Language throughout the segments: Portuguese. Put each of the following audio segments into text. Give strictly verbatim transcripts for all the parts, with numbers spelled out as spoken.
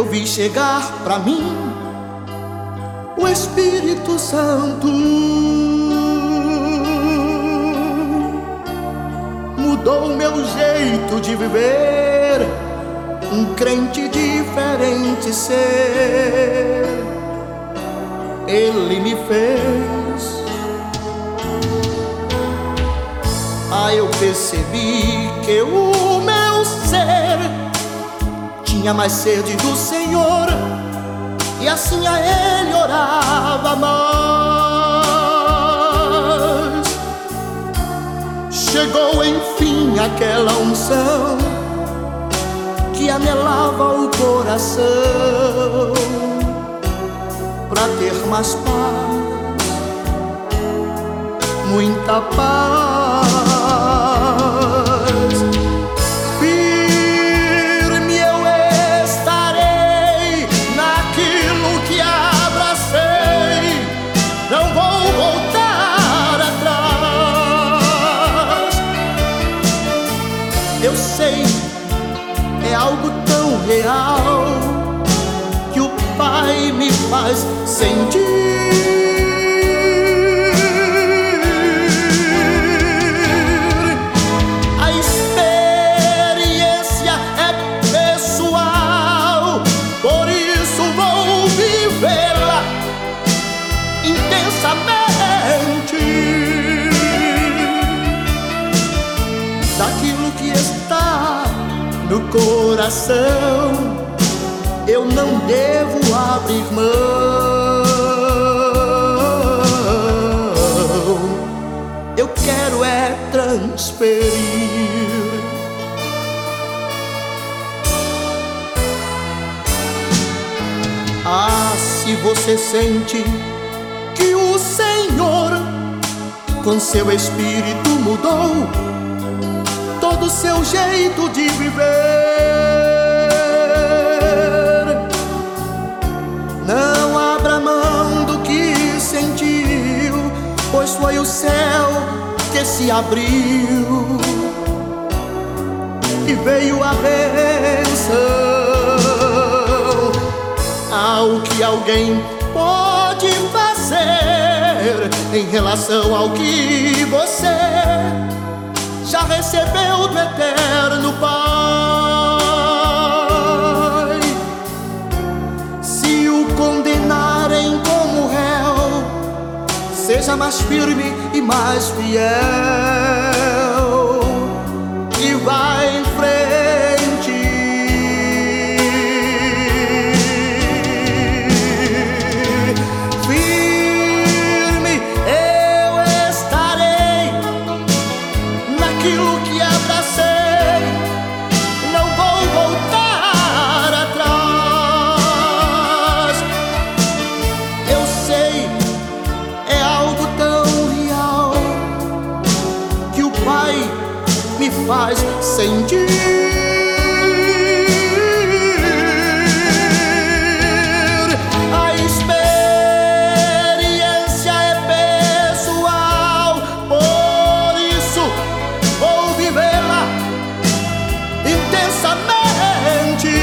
eu vi chegar pra mim o Espírito Santo. Mudou o meu jeito de viver, um crente diferente ser. Ele me fez. Ah, eu percebi que o meu ser tinha mais sede do Senhor, e assim a Ele orava mais. Chegou enfim aquela unção que anelava o coração, pra ter mais paz, muita paz. Firme eu estarei naquilo que abracei, não vou voltar atrás. Eu sei, é algo tão real que o Pai me faz sentir. A experiência é pessoal, por isso vou vivê-la intensamente. Daquilo que está no coração, eu não devo abrir mão. Eu quero é transferir. Ah, se você sente que o Senhor com seu Espírito mudou todo o seu jeito de viver, não abra mão do que sentiu, pois foi o céu que se abriu e veio a bênção. Ao que alguém pode fazer em relação ao que você já recebeu do eterno Pai. Se o condenarem como réu, seja mais firme e mais fiel, e vá em frente. Firme eu estarei naquilo que abracei, não vou voltar atrás. Eu sei, é algo tão real que o Pai me faz sentir. A experiência é pessoal, por isso vou vivê-la intensamente.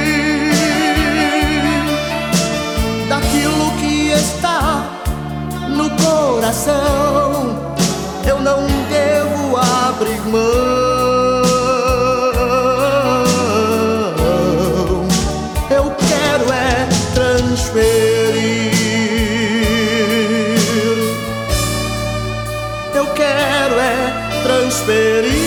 Daquilo que está no coração, eu não devo abrir mão. Eu quero é transferir. Eu quero é transferir.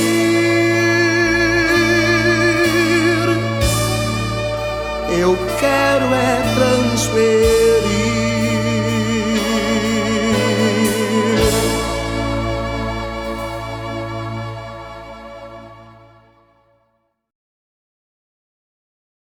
Eu quero é transferir.